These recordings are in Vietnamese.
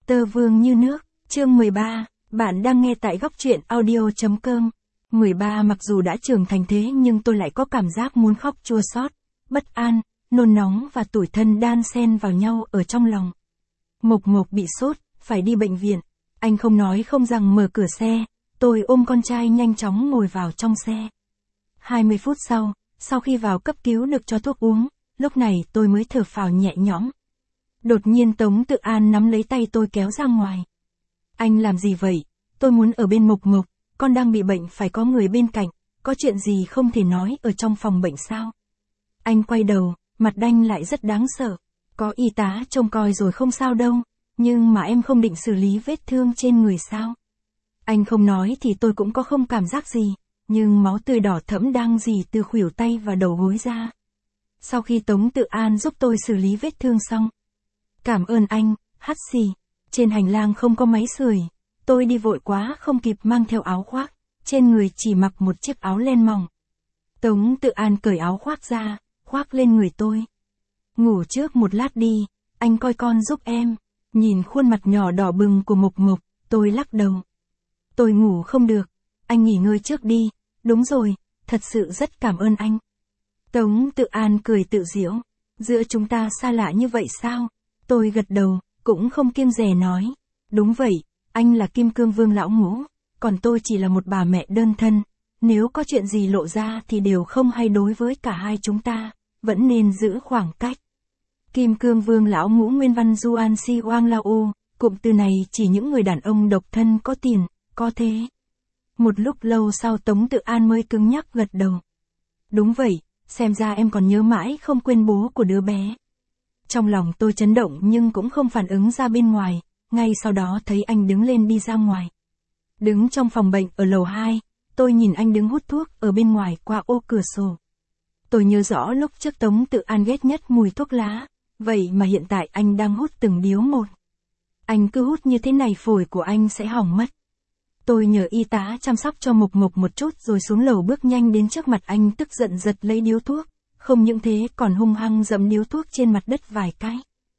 Tơ vương như nước, chương 13, bạn đang nghe tại góc truyện audio.com. 13 Mặc dù đã trưởng thành thế nhưng tôi lại có cảm giác muốn khóc chua xót, bất an, nôn nóng và tủi thân đan xen vào nhau ở trong lòng. Mộc Mộc bị sốt, phải đi bệnh viện. Anh không nói không rằng mở cửa xe, tôi ôm con trai nhanh chóng ngồi vào trong xe. 20 phút sau khi vào cấp cứu được cho thuốc uống, lúc này tôi mới thở phào nhẹ nhõm. Đột nhiên Tống Tự An nắm lấy tay tôi kéo ra ngoài. Anh làm gì vậy? Tôi muốn ở bên Mộc Mộc, con đang bị bệnh phải có người bên cạnh, có chuyện gì không thể nói ở trong phòng bệnh sao? Anh quay đầu, mặt đanh lại rất đáng sợ. Có y tá trông coi rồi không sao đâu, nhưng mà em không định xử lý vết thương trên người sao? Anh không nói thì tôi cũng có không cảm giác gì, nhưng máu tươi đỏ thẫm đang rỉ từ khuỷu tay và đầu gối ra. Sau khi Tống Tự An giúp tôi xử lý vết thương xong. Cảm ơn anh, hắt xì. Trên hành lang không có máy sưởi, tôi đi vội quá không kịp mang theo áo khoác, trên người chỉ mặc một chiếc áo len mỏng. Tống Tự An cởi áo khoác ra, khoác lên người tôi. Ngủ trước một lát đi, anh coi con giúp em. Nhìn khuôn mặt nhỏ đỏ bừng của Mộc Mộc, tôi lắc đầu. Tôi ngủ không được, anh nghỉ ngơi trước đi. Đúng rồi, thật sự rất cảm ơn anh. Tống Tự An cười tự giễu. Giữa chúng ta xa lạ như vậy sao? Tôi gật đầu, cũng không kiêng dè nói. Đúng vậy, anh là Kim Cương Vương lão ngũ, còn tôi chỉ là một bà mẹ đơn thân. Nếu có chuyện gì lộ ra thì đều không hay đối với cả hai chúng ta, vẫn nên giữ khoảng cách. Kim Cương Vương lão ngũ nguyên văn Duan Si Wang Lao, cụm từ này chỉ những người đàn ông độc thân có tiền, có thế. Một lúc lâu sau Tống Tự An mới cứng nhắc gật đầu. Đúng vậy, xem ra em còn nhớ mãi không quên bố của đứa bé. Trong lòng tôi chấn động nhưng cũng không phản ứng ra bên ngoài, ngay sau đó thấy anh đứng lên đi ra ngoài. Đứng trong phòng bệnh ở lầu 2, tôi nhìn anh đứng hút thuốc ở bên ngoài qua ô cửa sổ. Tôi nhớ rõ lúc trước Tống Tự An ghét nhất mùi thuốc lá, vậy mà hiện tại anh đang hút từng điếu một. Anh cứ hút như thế này phổi của anh sẽ hỏng mất. Tôi nhờ y tá chăm sóc cho Mộc Mộc một chút rồi xuống lầu bước nhanh đến trước mặt anh tức giận giật lấy điếu thuốc, không những thế còn hung hăng dẫm điếu thuốc trên mặt đất vài cái.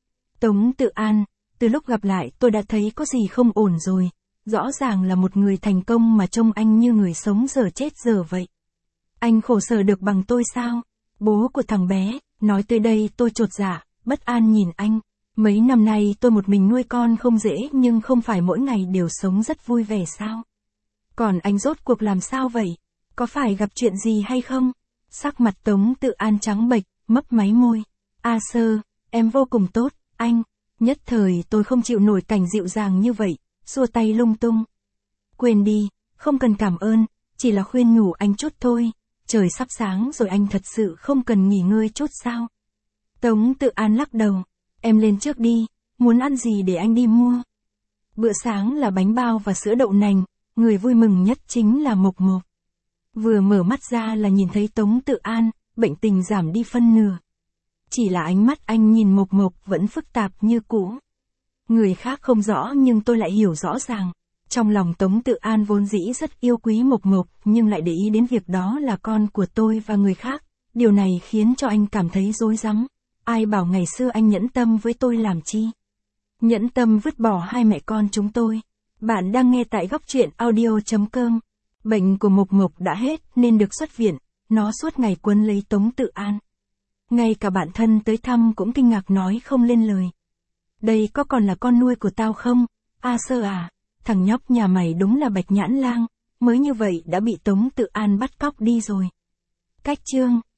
Tống Tự An, từ lúc gặp lại tôi đã thấy có gì không ổn rồi, rõ ràng là một người thành công mà trông anh như người sống dở chết dở vậy. Anh khổ sở được bằng tôi sao? Bố của thằng bé, nói tới đây tôi chột dạ, bất an nhìn anh. Mấy năm nay tôi một mình nuôi con không dễ nhưng không phải mỗi ngày đều sống rất vui vẻ sao? Còn anh rốt cuộc làm sao vậy? Có phải gặp chuyện gì hay không? Sắc mặt Tống Tự An trắng bệch, mấp máy môi. Sơ, em vô cùng tốt, anh. Nhất thời tôi không chịu nổi cảnh dịu dàng như vậy, xua tay lung tung. Quên đi, không cần cảm ơn, chỉ là khuyên nhủ anh chút thôi. Trời sắp sáng rồi anh thật sự không cần nghỉ ngơi chút sao? Tống Tự An lắc đầu. Em lên trước đi, muốn ăn gì để anh đi mua. Bữa sáng là bánh bao và sữa đậu nành, người vui mừng nhất chính là Mộc Mộc. Vừa mở mắt ra là nhìn thấy Tống Tự An, bệnh tình giảm đi phân nửa. Chỉ là ánh mắt anh nhìn Mộc Mộc vẫn phức tạp như cũ. Người khác không rõ nhưng tôi lại hiểu rõ ràng. Trong lòng Tống Tự An vốn dĩ rất yêu quý Mộc Mộc nhưng lại để ý đến việc đó là con của tôi và người khác. Điều này khiến cho anh cảm thấy rối rắm. Ai bảo ngày xưa anh nhẫn tâm với tôi làm chi? Nhẫn tâm vứt bỏ hai mẹ con chúng tôi. Bạn đang nghe tại góc truyện audio.com. Bệnh của Mộc Mộc đã hết nên được xuất viện, nó suốt ngày quấn lấy Tống Tự An. Ngay cả bạn thân tới thăm cũng kinh ngạc nói không lên lời. Đây có còn là con nuôi của tao không? Sơ à, thằng nhóc nhà mày đúng là bạch nhãn lang, mới như vậy đã bị Tống Tự An bắt cóc đi rồi. Cách chương